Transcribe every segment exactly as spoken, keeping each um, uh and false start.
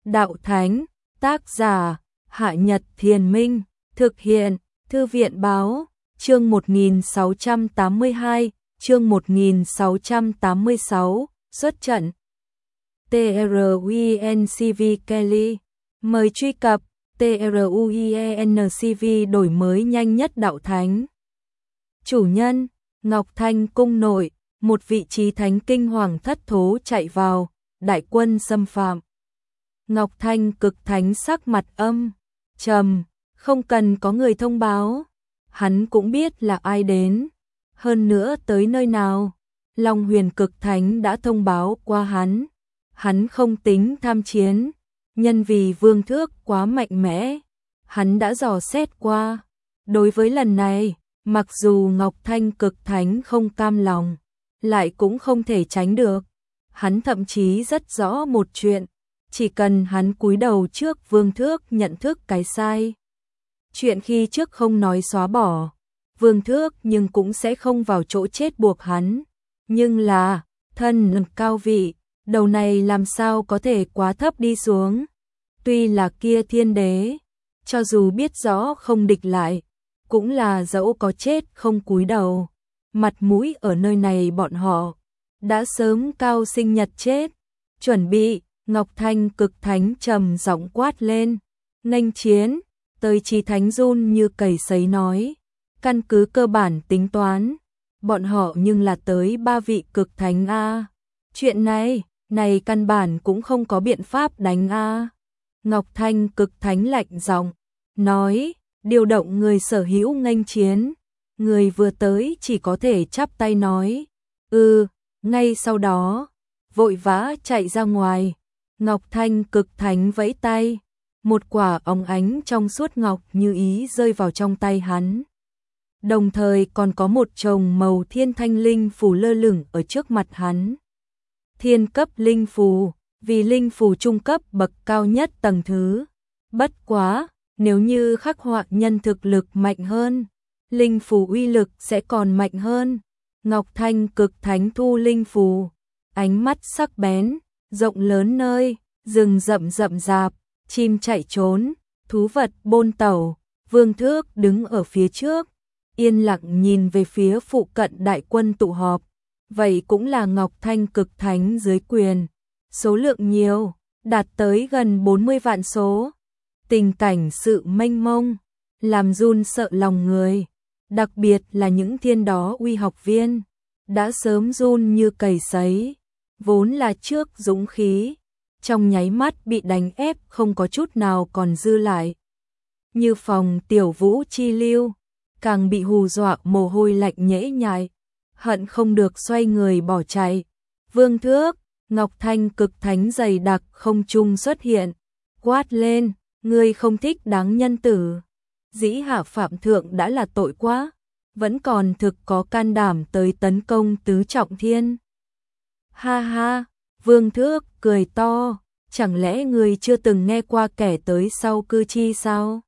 Đạo Thánh, tác giả, Hạ Nhật Thiền Minh, thực hiện, Thư viện Báo, chương một nghìn sáu trăm tám mươi hai, chương một nghìn sáu trăm tám mươi sáu, xuất trận. TRUENCV Kelly, mời truy cập TRUENCV đổi mới nhanh nhất Đạo Thánh. Chủ nhân, Ngọc Thanh cung nội, một vị trí thánh kinh hoàng thất thố chạy vào, đại quân xâm phạm. Ngọc Thanh cực thánh sắc mặt âm, trầm, không cần có người thông báo, hắn cũng biết là ai đến, hơn nữa tới nơi nào. Long Huyền cực thánh đã thông báo qua hắn, hắn không tính tham chiến, nhân vì vương thước quá mạnh mẽ, hắn đã dò xét qua. Đối với lần này, mặc dù Ngọc Thanh cực thánh không cam lòng, lại cũng không thể tránh được. Hắn thậm chí rất rõ một chuyện, chỉ cần hắn cúi đầu trước vương thước nhận thức cái sai. Chuyện khi trước không nói xóa bỏ, vương thước nhưng cũng sẽ không vào chỗ chết buộc hắn. Nhưng là, thân cao vị, đầu này làm sao có thể quá thấp đi xuống. Tuy là kia thiên đế, cho dù biết rõ không địch lại, cũng là dẫu có chết không cúi đầu. Mặt mũi ở nơi này bọn họ đã sớm cao sinh nhật chết. Chuẩn bị, Ngọc Thanh cực thánh trầm giọng quát lên, nghênh chiến. Tới Chí Thánh run như cầy sấy nói, căn cứ cơ bản tính toán, bọn họ nhưng là tới ba vị cực thánh a. Chuyện này, này căn bản cũng không có biện pháp đánh a. Ngọc Thanh cực thánh lạnh giọng nói, điều động người sở hữu nghênh chiến. Người vừa tới chỉ có thể chắp tay nói, "Ừ", ngay sau đó vội vã chạy ra ngoài. Ngọc Thanh cực thánh vẫy tay, một quả óng ánh trong suốt ngọc như ý rơi vào trong tay hắn. Đồng thời còn có một chồng màu thiên thanh linh phù lơ lửng ở trước mặt hắn. Thiên cấp linh phù, vì linh phù trung cấp bậc cao nhất tầng thứ. Bất quá, nếu như khắc họa nhân thực lực mạnh hơn, linh phù uy lực sẽ còn mạnh hơn. Ngọc Thanh cực thánh thu linh phù, ánh mắt sắc bén, rộng lớn nơi, rừng rậm rậm rạp, chim chạy trốn, thú vật bôn tẩu. Vương thước đứng ở phía trước, yên lặng nhìn về phía phụ cận đại quân tụ họp. Vậy cũng là Ngọc Thanh cực thánh dưới quyền, số lượng nhiều, đạt tới gần bốn mươi vạn số. Tình cảnh sự mênh mông, làm run sợ lòng người, đặc biệt là những thiên đó uy học viên, đã sớm run như cầy sấy, vốn là trước dũng khí, trong nháy mắt bị đánh ép không có chút nào còn dư lại. Như phòng tiểu vũ chi lưu, càng bị hù dọa mồ hôi lạnh nhễ nhại, hận không được xoay người bỏ chạy. Vương thước, Ngọc Thanh cực thánh dày đặc không trung xuất hiện, quát lên, ngươi không thích đáng nhân tử. Dĩ hạ phạm thượng đã là tội quá, vẫn còn thực có can đảm tới tấn công tứ trọng thiên. Ha ha, Vương thước cười to, chẳng lẽ ngươi chưa từng nghe qua kẻ tới sau cư chi sao?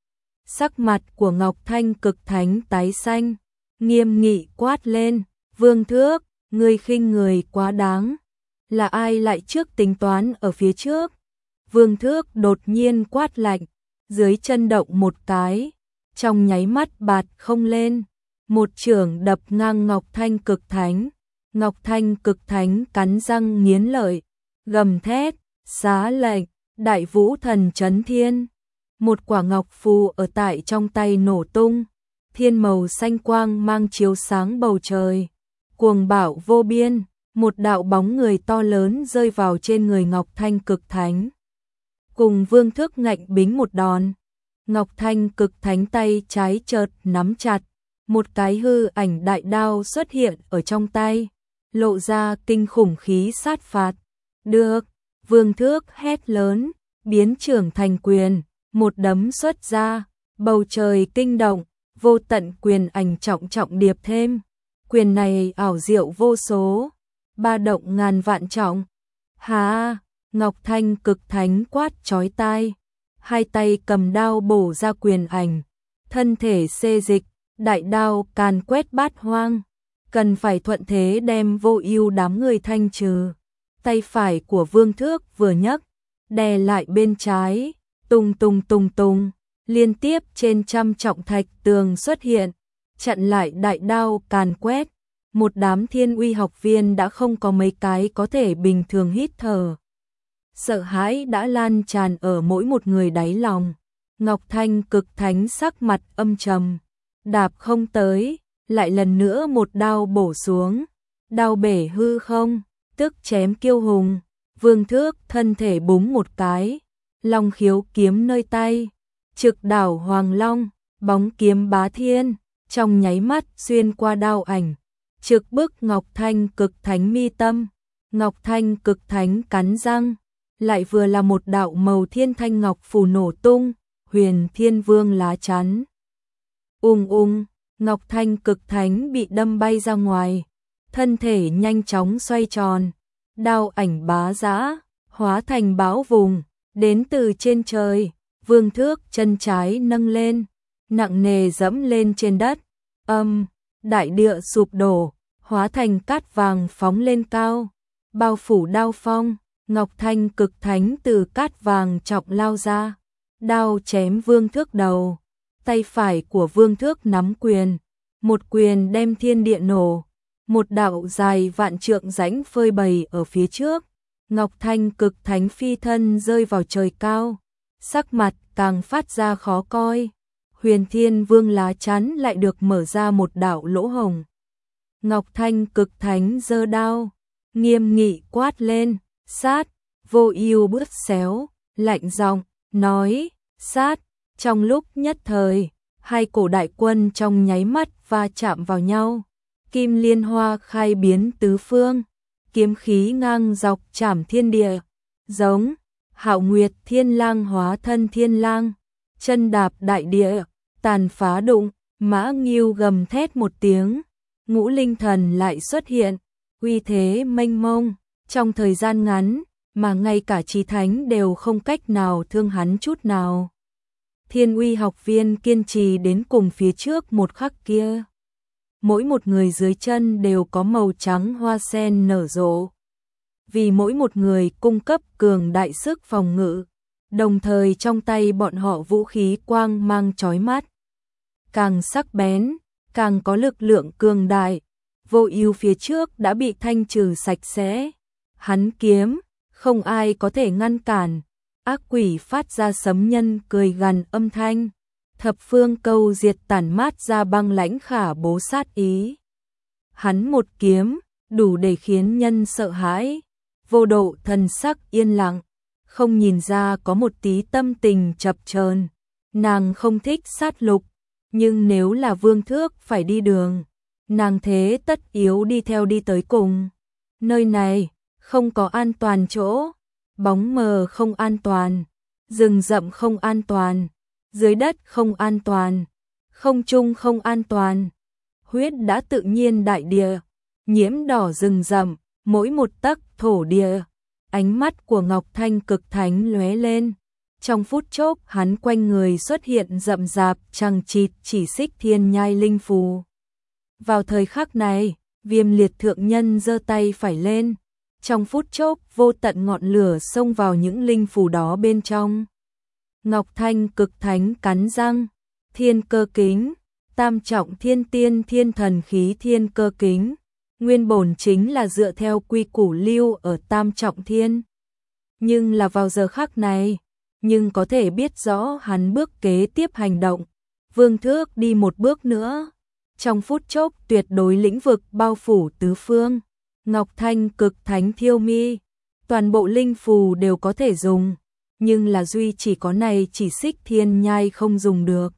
Sắc mặt của Ngọc Thanh cực thánh tái xanh, nghiêm nghị quát lên, Vương thước, ngươi khinh người quá đáng. Là ai lại trước tính toán ở phía trước? Vương thước đột nhiên quát lạnh, dưới chân động một cái, trong nháy mắt bạt không lên, một chưởng đập ngang Ngọc Thanh cực thánh. Ngọc Thanh cực thánh cắn răng nghiến lợi, gầm thét, xá lệnh, đại vũ thần chấn thiên. Một quả ngọc phù ở tại trong tay nổ tung, thiên màu xanh quang mang chiếu sáng bầu trời, cuồng bạo vô biên. Một đạo bóng người to lớn rơi vào trên người Ngọc Thanh cực thánh, cùng Vương thước ngạnh bính một đòn. Ngọc Thanh cực thánh tay trái chợt nắm chặt, một cái hư ảnh đại đao xuất hiện ở trong tay, lộ ra kinh khủng khí sát phạt. Được, Vương thước hét lớn, biến trưởng thành quyền, một đấm xuất ra, bầu trời kinh động, vô tận quyền ảnh trọng trọng điệp thêm. Quyền này ảo diệu vô số, ba động ngàn vạn trọng. Hà, Ngọc Thanh cực thánh quát chói tai, hai tay cầm đao bổ ra quyền ảnh, thân thể xê dịch, đại đao càn quét bát hoang, cần phải thuận thế đem vô ưu đám người thanh trừ. Tay phải của Vương thước vừa nhấc, đè lại bên trái, tung tung tung tung, liên tiếp trên trăm trọng thạch tường xuất hiện, chặn lại đại đao càn quét. Một đám Thiên Uy học viên đã không có mấy cái có thể bình thường hít thở. Sợ hãi đã lan tràn ở mỗi một người đáy lòng. Ngọc Thanh Cực Thánh sắc mặt âm trầm, đạp không tới, lại lần nữa một đao bổ xuống, đao bể hư không, tức chém kiêu hùng. Vương Thước thân thể búng một cái, long khiếu kiếm nơi tay, trực đảo hoàng long, bóng kiếm bá thiên, trong nháy mắt xuyên qua đao ảnh, trực bức Ngọc Thanh Cực Thánh mi tâm. Ngọc Thanh Cực Thánh cắn răng, lại vừa là một đạo màu thiên thanh ngọc phù nổ tung, Huyền Thiên Vương lá chắn. Ung ung, Ngọc Thanh Cực Thánh bị đâm bay ra ngoài, thân thể nhanh chóng xoay tròn, đao ảnh bá dã, hóa thành bão vùng, đến từ trên trời. Vương Thước chân trái nâng lên, nặng nề dẫm lên trên đất, âm, đại địa sụp đổ, hóa thành cát vàng phóng lên cao, bao phủ đao phong. Ngọc Thanh Cực Thánh từ cát vàng trọng lao ra, đao chém Vương Thước đầu. Tay phải của Vương Thước nắm quyền, một quyền đem thiên địa nổ, một đạo dài vạn trượng rãnh phơi bày ở phía trước. Ngọc Thanh Cực Thánh phi thân rơi vào trời cao, sắc mặt càng phát ra khó coi. Huyền Thiên Vương lá chắn lại được mở ra một đạo lỗ hổng. Ngọc Thanh Cực Thánh giơ đao, nghiêm nghị quát lên, sát. Vô Ưu bước xéo, lạnh giọng nói, sát. Trong lúc nhất thời, hai cổ đại quân trong nháy mắt va chạm vào nhau, kim liên hoa khai biến tứ phương, kiếm khí ngang dọc chảm thiên địa, giống Hạo Nguyệt Thiên Lang hóa thân thiên lang, chân đạp đại địa, tàn phá đụng. Mã Ngưu gầm thét một tiếng, ngũ linh thần lại xuất hiện, uy thế mênh mông, trong thời gian ngắn mà ngay cả chí thánh đều không cách nào thương hắn chút nào. Thiên Uy học viên kiên trì đến cùng phía trước một khắc kia. Mỗi một người dưới chân đều có màu trắng hoa sen nở rộ. Vì mỗi một người cung cấp cường đại sức phòng ngự, đồng thời trong tay bọn họ vũ khí quang mang chói mắt. Càng sắc bén, càng có lực lượng cường đại. Vô Ưu phía trước đã bị thanh trừ sạch sẽ. Hắn kiếm, không ai có thể ngăn cản. Ác quỷ phát ra sấm nhân cười gằn âm thanh, thập phương câu diệt tản mát ra băng lãnh khả bố sát ý. Hắn một kiếm, đủ để khiến nhân sợ hãi. Vô Độ thần sắc yên lặng, không nhìn ra có một tí tâm tình chập chờn. Nàng không thích sát lục, nhưng nếu là Vương Thước phải đi đường, nàng thế tất yếu đi theo đi tới cùng. Nơi này không có an toàn chỗ, bóng mờ không an toàn, rừng rậm không an toàn, dưới đất không an toàn, không trung không an toàn. Huyết đã tự nhiên đại địa, nhiễm đỏ rừng rậm, mỗi một tấc thổ địa. Ánh mắt của Ngọc Thanh Cực Thánh lóe lên, trong phút chốc hắn quanh người xuất hiện rậm rạp chằng chịt chỉ xích thiên nhai linh phù. Vào thời khắc này, Viêm Liệt thượng nhân giơ tay phải lên, trong phút chốc vô tận ngọn lửa xông vào những linh phù đó bên trong. Ngọc Thanh Cực Thánh cắn răng, thiên cơ kính, tam trọng thiên tiên thiên thần khí thiên cơ kính, nguyên bổn chính là dựa theo quy củ lưu ở tam trọng thiên. Nhưng là vào giờ khắc này, nhưng có thể biết rõ hắn bước kế tiếp hành động. Vương Thước đi một bước nữa, trong phút chốc tuyệt đối lĩnh vực bao phủ tứ phương. Ngọc Thanh Cực Thánh thiêu mi, toàn bộ linh phù đều có thể dùng, nhưng là duy chỉ có này chỉ xích thiên nhai không dùng được.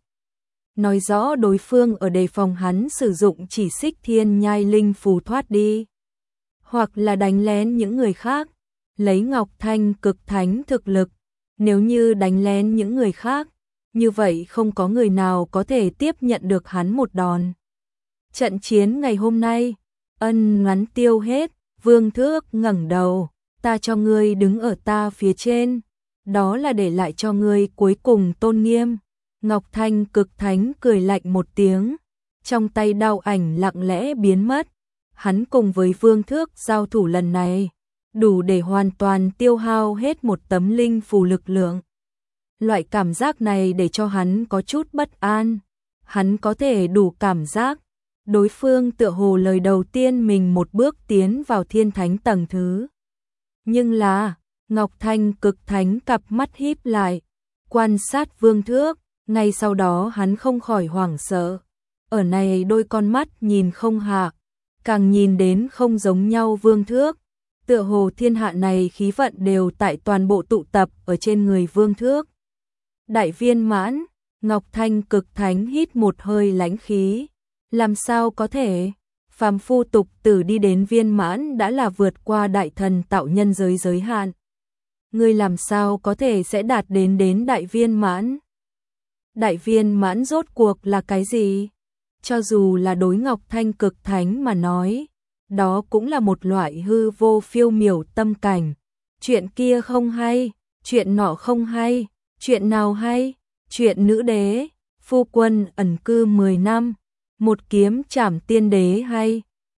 Nói rõ đối phương ở đề phòng hắn sử dụng chỉ xích thiên nhai linh phù thoát đi, hoặc là đánh lén những người khác. Lấy Ngọc Thanh Cực Thánh thực lực, nếu như đánh lén những người khác, như vậy không có người nào có thể tiếp nhận được hắn một đòn. Trận chiến ngày hôm nay, ân ngắn tiêu hết. Vương Thước ngẩng đầu, ta cho ngươi đứng ở ta phía trên, đó là để lại cho ngươi cuối cùng tôn nghiêm. Ngọc Thanh Cực Thánh cười lạnh một tiếng, trong tay đao ảnh lặng lẽ biến mất. Hắn cùng với Vương Thước giao thủ lần này, đủ để hoàn toàn tiêu hao hết một tấm linh phù lực lượng. Loại cảm giác này để cho hắn có chút bất an. Hắn có thể đủ cảm giác đối phương tựa hồ lời đầu tiên mình một bước tiến vào thiên thánh tầng thứ. Nhưng là, Ngọc Thanh Cực Thánh cặp mắt híp lại, quan sát Vương Thước, ngay sau đó hắn không khỏi hoảng sợ. Ở này đôi con mắt nhìn không hạ, càng nhìn đến không giống nhau Vương Thước. Tựa hồ thiên hạ này khí vận đều tại toàn bộ tụ tập ở trên người Vương Thước. Đại viên mãn, Ngọc Thanh Cực Thánh hít một hơi lãnh khí. Làm sao có thể? Phàm phu tục tử đi đến viên mãn đã là vượt qua đại thần tạo nhân giới giới hạn. Ngươi làm sao có thể sẽ đạt đến đến đại viên mãn? Đại viên mãn rốt cuộc là cái gì? Cho dù là đối Ngọc Thanh Cực Thánh mà nói, đó cũng là một loại hư vô phiêu miểu tâm cảnh. Chuyện kia không hay, chuyện nọ không hay, chuyện nào hay? Chuyện nữ đế, phu quân ẩn cư mười năm, một kiếm trảm tiên đế hay?